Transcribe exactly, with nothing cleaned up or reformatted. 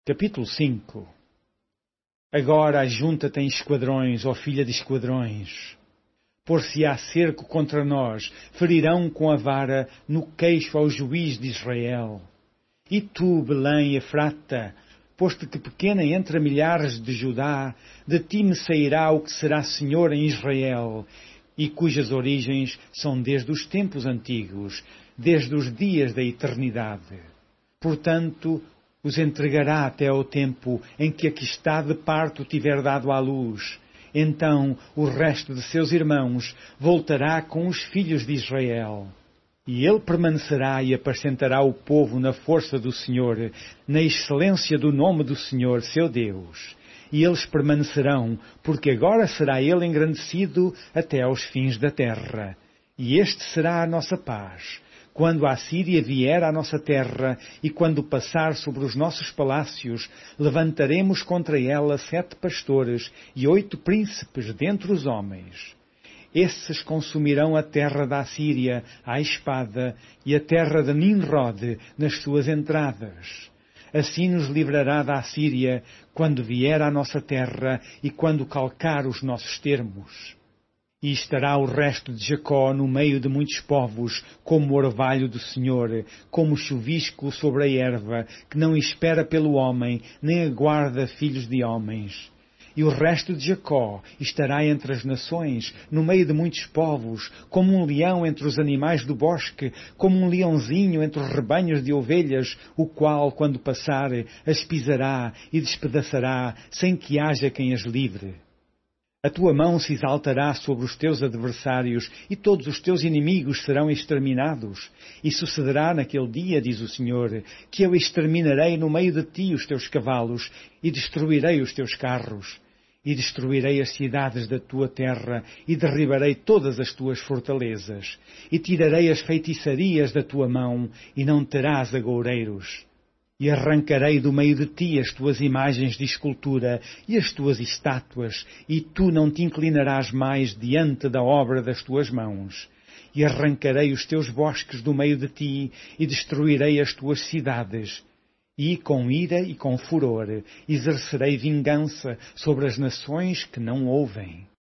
Capítulo cinco. Agora ajunta-te em esquadrões, ó filha de esquadrões. Por-se-á cerco contra nós, ferirão com a vara no queixo ao juiz de Israel. E tu, Belém Efrata, posto que pequena entre milhares de Judá, de ti me sairá o que será senhor em Israel, e cujas origens são desde os tempos antigos, desde os dias da eternidade. Portanto, os entregará até ao tempo em que a que está de parto tiver dado à luz. Então o resto de seus irmãos voltará com os filhos de Israel. E ele permanecerá e apacentará o povo na força do Senhor, na excelência do nome do Senhor, seu Deus. E eles permanecerão, porque agora será ele engrandecido até aos fins da terra. E este será a nossa paz. Quando a Assíria vier à nossa terra e quando passar sobre os nossos palácios, levantaremos contra ela sete pastores e oito príncipes dentre os homens. Esses consumirão a terra da Assíria à espada e a terra de Nimrod nas suas entradas. Assim nos livrará da Assíria quando vier à nossa terra e quando calcar os nossos termos. E estará o resto de Jacó no meio de muitos povos, como o orvalho do Senhor, como o chuvisco sobre a erva, que não espera pelo homem, nem aguarda filhos de homens. E o resto de Jacó estará entre as nações, no meio de muitos povos, como um leão entre os animais do bosque, como um leãozinho entre os rebanhos de ovelhas, o qual, quando passar, as pisará e despedaçará, sem que haja quem as livre. A tua mão se exaltará sobre os teus adversários, e todos os teus inimigos serão exterminados. E sucederá naquele dia, diz o Senhor, que eu exterminarei no meio de ti os teus cavalos, e destruirei os teus carros. E destruirei as cidades da tua terra, e derribarei todas as tuas fortalezas. E tirarei as feitiçarias da tua mão, e não terás agoureiros. E arrancarei do meio de ti as tuas imagens de escultura e as tuas estátuas, e tu não te inclinarás mais diante da obra das tuas mãos. E arrancarei os teus bosques do meio de ti, e destruirei as tuas cidades. E, com ira e com furor, exercerei vingança sobre as nações que não ouvem.